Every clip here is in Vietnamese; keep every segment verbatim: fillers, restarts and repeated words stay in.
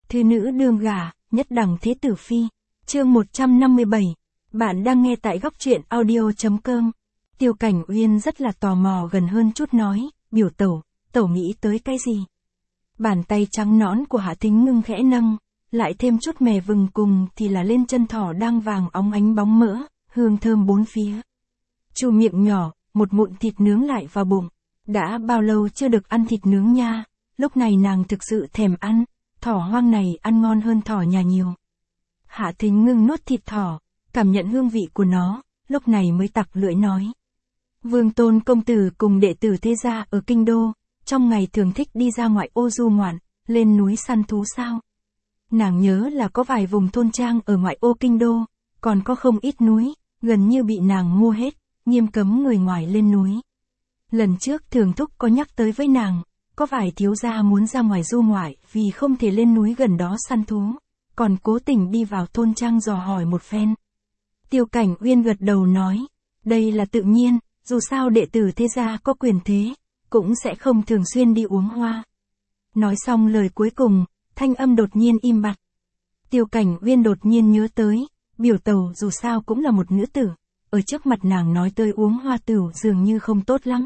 Thư nữ đương gả, nhất đẳng thế tử phi. Chương một trăm năm mươi bảy. Bạn đang nghe tại góc truyện audio chấm com. Tiêu Cảnh Uyên rất là tò mò gần hơn chút nói, biểu tẩu, tẩu nghĩ tới cái gì? Bàn tay trắng nõn của Hạ Thính Ngưng khẽ nâng, lại thêm chút mè vừng cùng thì là lên chân thỏ đang vàng óng ánh bóng mỡ, hương thơm bốn phía. Chu miệng nhỏ, một mụn thịt nướng lại vào bụng. Đã bao lâu chưa được ăn thịt nướng nha, lúc này nàng thực sự thèm ăn, thỏ hoang này ăn ngon hơn thỏ nhà nhiều. Hạ Thính Ngưng nuốt thịt thỏ, cảm nhận hương vị của nó, lúc này mới tặc lưỡi nói. Vương Tôn công tử cùng đệ tử thế gia ở kinh đô, trong ngày thường thích đi ra ngoại ô du ngoạn, lên núi săn thú sao? Nàng nhớ là có vài vùng thôn trang ở ngoại ô kinh đô, còn có không ít núi, gần như bị nàng mua hết, nghiêm cấm người ngoài lên núi. Lần trước Thường Thúc có nhắc tới với nàng, có vài thiếu gia muốn ra ngoài du ngoại vì không thể lên núi gần đó săn thú, còn cố tình đi vào thôn trang dò hỏi một phen. Tiêu Cảnh Uyên gật đầu nói, đây là tự nhiên, dù sao đệ tử thế gia có quyền thế, cũng sẽ không thường xuyên đi uống hoa. Nói xong lời cuối cùng, thanh âm đột nhiên im bặt. Tiêu Cảnh Uyên đột nhiên nhớ tới, biểu tẩu dù sao cũng là một nữ tử, ở trước mặt nàng nói tới uống hoa tửu dường như không tốt lắm.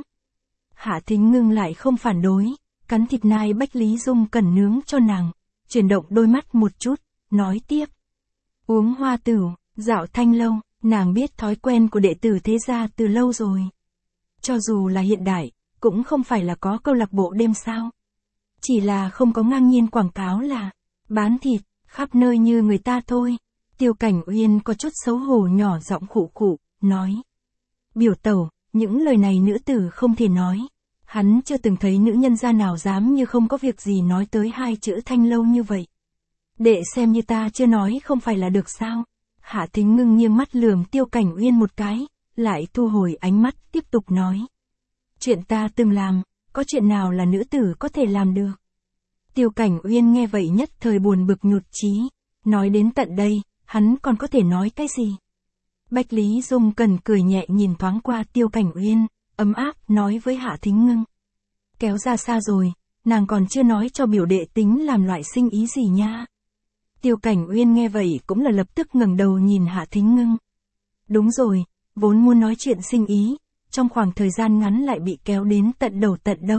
Hạ Thính Ngưng lại không phản đối, cắn thịt nai Bách Lý Dung cần nướng cho nàng, chuyển động đôi mắt một chút, nói tiếp. Uống hoa tửu, dạo thanh lâu, nàng biết thói quen của đệ tử thế gia từ lâu rồi. Cho dù là hiện đại, cũng không phải là có câu lạc bộ đêm sao. Chỉ là không có ngang nhiên quảng cáo là bán thịt, khắp nơi như người ta thôi. Tiêu Cảnh Uyên có chút xấu hổ nhỏ giọng khụ khụ, nói. Biểu tẩu, những lời này nữ tử không thể nói. Hắn chưa từng thấy nữ nhân gia nào dám như không có việc gì nói tới hai chữ thanh lâu như vậy. Đệ xem như ta chưa nói không phải là được sao. Hạ Thính Ngưng nghiêng mắt lườm Tiêu Cảnh Uyên một cái, lại thu hồi ánh mắt tiếp tục nói. Chuyện ta từng làm, có chuyện nào là nữ tử có thể làm được. Tiêu Cảnh Uyên nghe vậy nhất thời buồn bực nhụt chí, nói đến tận đây, hắn còn có thể nói cái gì. Bách Lý Dung cần cười nhẹ nhìn thoáng qua Tiêu Cảnh Uyên, ấm áp nói với Hạ Thính Ngưng. Kéo ra xa rồi, nàng còn chưa nói cho biểu đệ tính làm loại sinh ý gì nha. Tiêu Cảnh Uyên nghe vậy cũng là lập tức ngẩng đầu nhìn Hạ Thính Ngưng. Đúng rồi, vốn muốn nói chuyện sinh ý, trong khoảng thời gian ngắn lại bị kéo đến tận đầu tận đâu.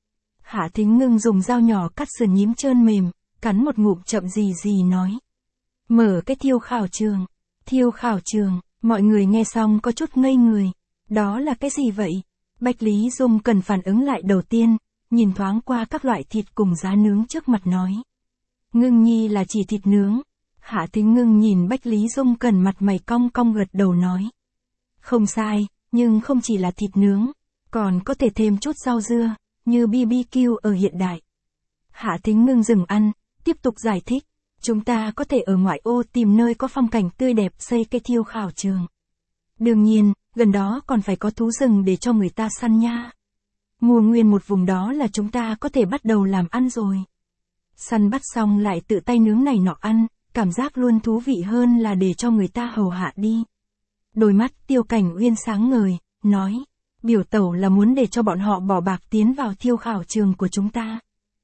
Hạ Thính Ngưng dùng dao nhỏ cắt sườn nhím trơn mềm, cắn một ngụm chậm gì gì nói. Mở cái thiêu khảo trường. Thiêu khảo trường, mọi người nghe xong có chút ngây người. Đó là cái gì vậy? Bách Lý Dung cần phản ứng lại đầu tiên, nhìn thoáng qua các loại thịt cùng giá nướng trước mặt nói. Ngưng nhi là chỉ thịt nướng. Hạ Thính Ngưng nhìn Bách Lý Dung cần mặt mày cong cong gật đầu nói. Không sai, nhưng không chỉ là thịt nướng, còn có thể thêm chút rau dưa, như bê bê kiu ở hiện đại. Hạ Thính Ngưng dừng ăn, tiếp tục giải thích. Chúng ta có thể ở ngoại ô tìm nơi có phong cảnh tươi đẹp xây cái thiêu khảo trường. Đương nhiên, gần đó còn phải có thú rừng để cho người ta săn nha. Mua nguyên một vùng đó là chúng ta có thể bắt đầu làm ăn rồi. Săn bắt xong lại tự tay nướng này nọ ăn, cảm giác luôn thú vị hơn là để cho người ta hầu hạ đi. Đôi mắt Tiêu Cảnh Uyên sáng ngời, nói, biểu tẩu là muốn để cho bọn họ bỏ bạc tiến vào thiêu khảo trường của chúng ta.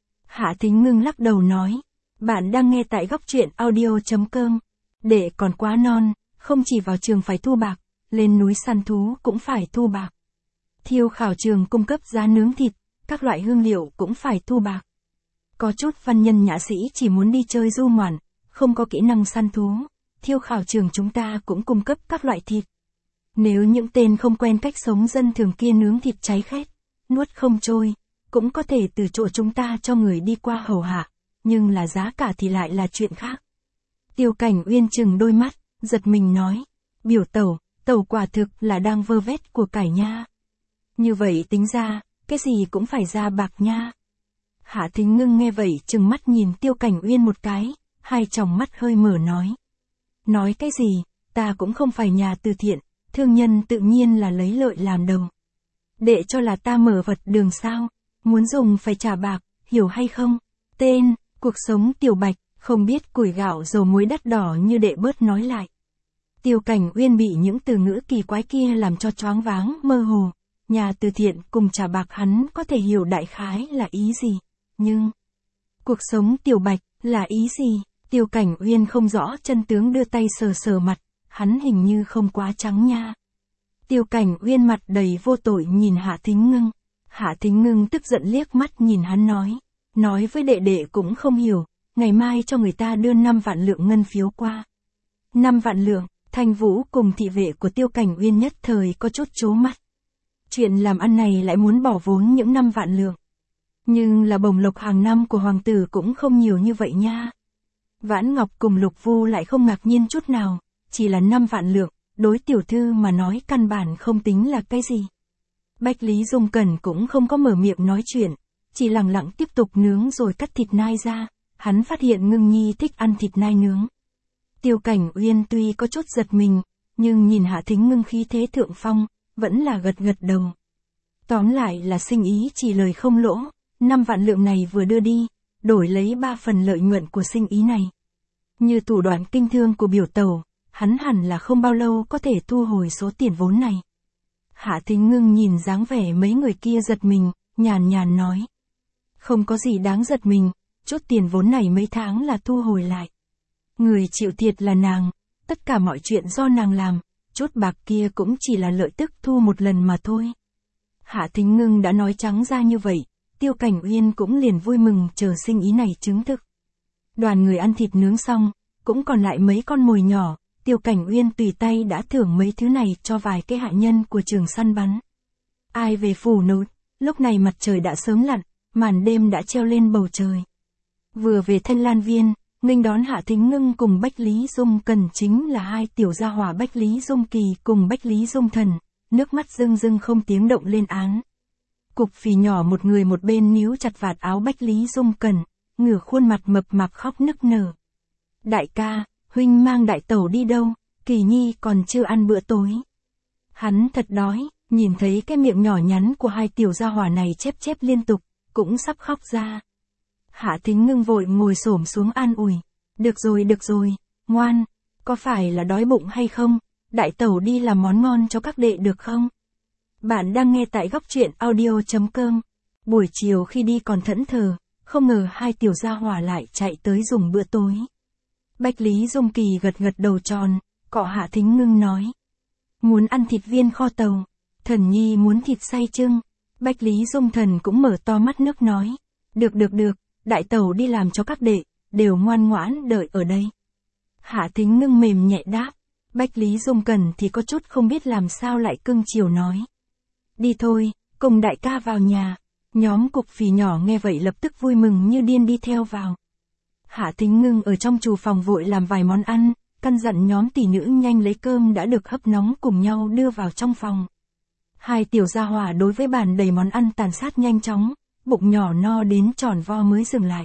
Hạ Thính Ngưng lắc đầu nói, bạn đang nghe tại góc truyện audio chấm com. Đệ còn quá non, không chỉ vào trường phải thu bạc, lên núi săn thú cũng phải thu bạc. Thiêu khảo trường cung cấp giá nướng thịt, các loại hương liệu cũng phải thu bạc. Có chút văn nhân nhã sĩ chỉ muốn đi chơi du ngoạn, không có kỹ năng săn thú, thiêu khảo trường chúng ta cũng cung cấp các loại thịt. Nếu những tên không quen cách sống dân thường kia nướng thịt cháy khét, nuốt không trôi, cũng có thể từ chỗ chúng ta cho người đi qua hầu hạ, nhưng là giá cả thì lại là chuyện khác. Tiêu Cảnh Uyên chừng đôi mắt, giật mình nói, biểu tẩu, tẩu quả thực là đang vơ vét của cải nha. Như vậy tính ra, cái gì cũng phải ra bạc nha. Hạ Thính Ngưng nghe vậy chừng mắt nhìn Tiêu Cảnh Uyên một cái, hai tròng mắt hơi mở nói. Nói cái gì, ta cũng không phải nhà từ thiện, thương nhân tự nhiên là lấy lợi làm đầu. Đệ cho là ta mở vật đường sao, muốn dùng phải trả bạc, hiểu hay không? Tên, cuộc sống tiểu bạch, không biết củi gạo dầu muối đắt đỏ như đệ bớt nói lại. Tiêu Cảnh Uyên bị những từ ngữ kỳ quái kia làm cho choáng váng, mơ hồ. Nhà từ thiện cùng trả bạc hắn có thể hiểu đại khái là ý gì, nhưng cuộc sống tiểu bạch, Là ý gì? Tiêu Cảnh Uyên không rõ chân tướng đưa tay sờ sờ mặt, hắn hình như không quá trắng nha. Tiêu Cảnh Uyên mặt đầy vô tội nhìn Hạ Thính Ngưng. Hạ Thính Ngưng tức giận liếc mắt nhìn hắn nói. Nói với đệ đệ cũng không hiểu, ngày mai cho người ta đưa năm vạn lượng ngân phiếu qua. năm vạn lượng, Thanh Vũ cùng thị vệ của Tiêu Cảnh Uyên nhất thời có chút chố mắt. Chuyện làm ăn này lại muốn bỏ vốn những năm vạn lượng. Nhưng là bổng lộc hàng năm của hoàng tử cũng không nhiều như vậy nha. Vãn Ngọc cùng Lục Vu lại không ngạc nhiên chút nào, chỉ là năm vạn lượng, đối tiểu thư mà nói căn bản không tính là cái gì. Bách Lý Dung Cẩn cũng không có mở miệng nói chuyện, chỉ lặng lặng tiếp tục nướng rồi cắt thịt nai ra, hắn phát hiện Ngưng Nhi thích ăn thịt nai nướng. Tiêu Cảnh Uyên tuy có chút giật mình, nhưng nhìn Hạ Thính Ngưng khí thế thượng phong, vẫn là gật gật đầu. Tóm lại là sinh ý chỉ lời không lỗ, năm vạn lượng này vừa đưa đi, đổi lấy ba phần lợi nhuận của sinh ý này. Như thủ đoạn kinh thương của biểu tẩu, hắn hẳn là không bao lâu có thể thu hồi số tiền vốn này. Hạ Thính Ngưng nhìn dáng vẻ mấy người kia giật mình, nhàn nhàn nói. Không có gì đáng giật mình, chút tiền vốn này mấy tháng là thu hồi lại. Người chịu thiệt là nàng, tất cả mọi chuyện do nàng làm, chút bạc kia cũng chỉ là lợi tức thu một lần mà thôi. Hạ Thính Ngưng đã nói trắng ra như vậy, Tiêu Cảnh Uyên cũng liền vui mừng chờ sinh ý này chứng thực. Đoàn người ăn thịt nướng xong, cũng còn lại mấy con mồi nhỏ, Tiêu Cảnh Uyên tùy tay đã thưởng mấy thứ này cho vài cái hạ nhân của trường săn bắn. Ai về phủ nấu, lúc này mặt trời đã sớm lặn, màn đêm đã treo lên bầu trời. Vừa về Thanh Lan Viên, nghênh đón Hạ Thính Ngưng cùng Bách Lý Dung Cần chính là hai tiểu gia hỏa Bách Lý Dung Kỳ cùng Bách Lý Dung Thần, nước mắt rưng rưng không tiếng động lên án. Cục phì nhỏ một người một bên níu chặt vạt áo Bách Lý Dung Cần, ngửa khuôn mặt mập mạp khóc nức nở. Đại ca, huynh mang đại tẩu đi đâu, Kỳ Nhi còn chưa ăn bữa tối. Hắn thật đói, nhìn thấy cái miệng nhỏ nhắn của hai tiểu gia hỏa này chép chép liên tục, cũng sắp khóc ra. Hạ Thính Ngưng vội ngồi xổm xuống an ủi. Được rồi được rồi, ngoan, có phải là đói bụng hay không, đại tẩu đi làm món ngon cho các đệ được không? Bạn đang nghe tại góc truyện audio chấm com. Buổi chiều khi đi còn thẫn thờ, không ngờ hai tiểu gia hỏa lại chạy tới dùng bữa tối. Bách Lý Dung Kỳ gật gật đầu tròn, cọ Hạ Thính Ngưng nói. Muốn ăn thịt viên kho tàu, Thần Nhi muốn thịt xay trưng. Bách Lý Dung Thần cũng mở to mắt nước nói. Được được được, đại tẩu đi làm cho các đệ, đều ngoan ngoãn đợi ở đây. Hạ Thính Ngưng mềm nhẹ đáp. Bách Lý Dung Cần thì có chút không biết làm sao lại cưng chiều nói. Đi thôi, cùng đại ca vào nhà. Nhóm cục phì nhỏ nghe vậy lập tức vui mừng như điên đi theo vào. Hạ Thính Ngưng ở trong trù phòng vội làm vài món ăn, căn dặn nhóm tỷ nữ nhanh lấy cơm đã được hấp nóng cùng nhau đưa vào trong phòng. Hai tiểu gia hỏa đối với bàn đầy món ăn tàn sát nhanh chóng, bụng nhỏ no đến tròn vo mới dừng lại.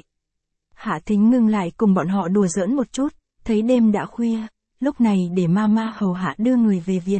Hạ Thính Ngưng lại cùng bọn họ đùa giỡn một chút, thấy đêm đã khuya, lúc này để mama hầu hạ đưa người về viện.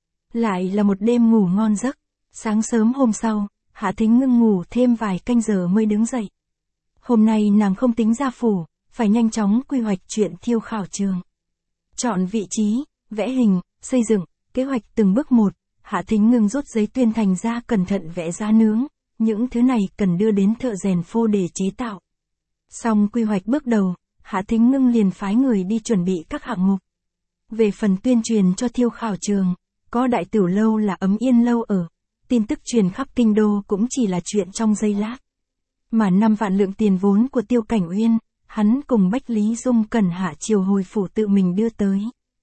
Lại là một đêm ngủ ngon giấc, sáng sớm hôm sau, Hạ Thính Ngưng ngủ thêm vài canh giờ mới đứng dậy. Hôm nay nàng không tính ra phủ, phải nhanh chóng quy hoạch chuyện thiêu khảo trường. Chọn vị trí, vẽ hình, xây dựng, kế hoạch từng bước một, Hạ Thính Ngưng rút giấy tuyên thành ra cẩn thận vẽ giá nướng, những thứ này cần đưa đến thợ rèn phô để chế tạo. Xong quy hoạch bước đầu, Hạ Thính Ngưng liền phái người đi chuẩn bị các hạng mục. Về phần tuyên truyền cho thiêu khảo trường, có đại tiểu lâu là Ấm Yên lâu ở, tin tức truyền khắp kinh đô cũng chỉ là chuyện trong giây lát. Mà năm vạn lượng tiền vốn của Tiêu Cảnh Uyên, hắn cùng Bách Lý Dung Cần hạ chiều hồi phủ tự mình đưa tới.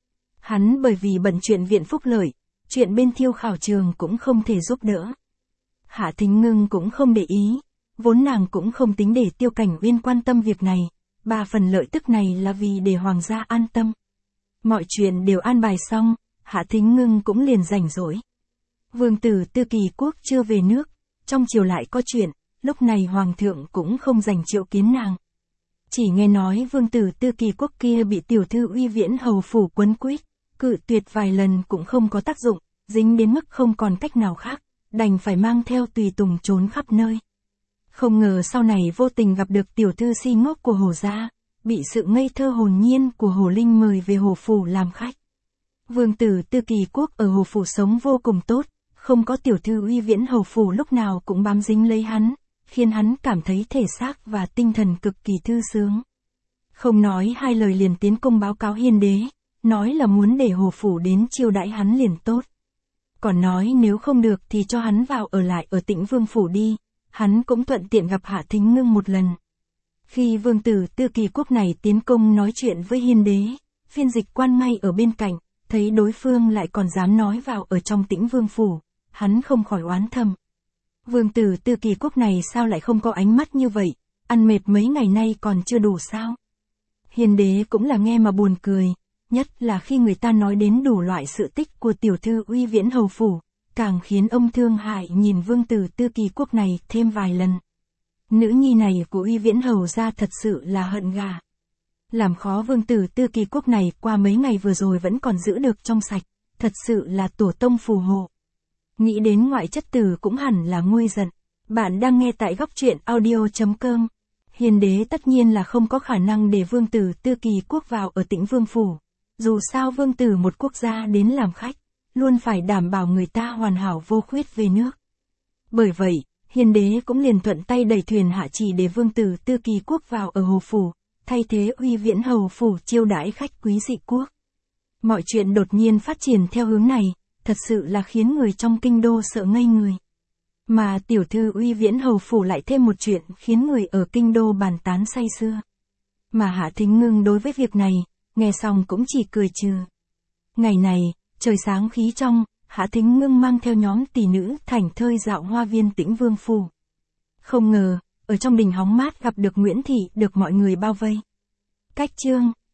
Hắn bởi vì bận chuyện viện phúc lợi, chuyện bên thiêu khảo trường cũng không thể giúp đỡ. Hạ Thính Ngưng cũng không để ý, vốn nàng cũng không tính để Tiêu Cảnh Uyên quan tâm việc này, ba phần lợi tức này là vì để hoàng gia an tâm. Mọi chuyện đều an bài xong, Hạ Thính Ngưng cũng liền rảnh rỗi. Vương tử Tư Kỳ Quốc chưa về nước, trong chiều lại có chuyện, lúc này hoàng thượng cũng không dành triệu kiến nàng. Chỉ nghe nói vương tử Tư Kỳ Quốc kia bị tiểu thư Uy Viễn hầu phủ quấn quýt, cự tuyệt vài lần cũng không có tác dụng, dính đến mức không còn cách nào khác, đành phải mang theo tùy tùng trốn khắp nơi. Không ngờ sau này vô tình gặp được tiểu thư si ngốc của Hồ gia, bị sự ngây thơ hồn nhiên của Hồ Linh mời về Hồ phủ làm khách. Vương tử Tư Kỳ Quốc ở Hồ phủ sống vô cùng tốt, không có tiểu thư Uy Viễn hầu phủ lúc nào cũng bám dính lấy hắn, khiến hắn cảm thấy thể xác và tinh thần cực kỳ thư sướng. Không nói hai lời liền tiến công báo cáo hiên đế, nói là muốn để Hồ Phủ đến chiêu đãi hắn liền tốt. Còn nói nếu không được thì cho hắn vào ở lại ở Tĩnh Vương Phủ đi, hắn cũng thuận tiện gặp Hạ Thính Ngưng một lần. Khi vương tử Tư Kỳ Quốc này tiến công nói chuyện với hiên đế, phiên dịch quan ngay ở bên cạnh, thấy đối phương lại còn dám nói vào ở trong Tĩnh Vương Phủ, hắn không khỏi oán thầm. Vương tử Tư Kỳ Quốc này sao lại không có ánh mắt như vậy, ăn mệt mấy ngày nay còn chưa đủ sao? Hiên đế cũng là nghe mà buồn cười, nhất là khi người ta nói đến đủ loại sự tích của tiểu thư Uy Viễn Hầu Phủ, càng khiến ông thương hại nhìn vương tử Tư Kỳ Quốc này thêm vài lần. Nữ nhi này của Uy Viễn Hầu ra thật sự là hận gà. Làm khó vương tử Tư Kỳ Quốc này qua mấy ngày vừa rồi vẫn còn giữ được trong sạch, thật sự là tổ tông phù hộ. Nghĩ đến ngoại chất tử cũng hẳn là nguôi giận. Bạn đang nghe tại góc truyện audio chấm com. Hiền đế tất nhiên là không có khả năng để vương tử Tư Kỳ Quốc vào ở Tĩnh Vương Phủ. Dù sao vương tử một quốc gia đến làm khách, luôn phải đảm bảo người ta hoàn hảo vô khuyết về nước. Bởi vậy, hiền đế cũng liền thuận tay đẩy thuyền hạ chỉ để vương tử Tư Kỳ Quốc vào ở Hồ Phủ, thay thế Uy Viễn Hầu Phủ chiêu đãi khách quý dị quốc. Mọi chuyện đột nhiên phát triển theo hướng này, thật sự là khiến người trong kinh đô sợ ngây người. Mà tiểu thư Uy Viễn Hầu Phủ lại thêm một chuyện khiến người ở kinh đô bàn tán say sưa. Mà Hạ Thính Ngưng đối với việc này, nghe xong cũng chỉ cười trừ. Ngày này, trời sáng khí trong, Hạ Thính Ngưng mang theo nhóm tỷ nữ thảnh thơi dạo hoa viên Tĩnh Vương Phủ. Không ngờ, ở trong đình hóng mát gặp được Nguyễn Thị được mọi người bao vây. Cách chương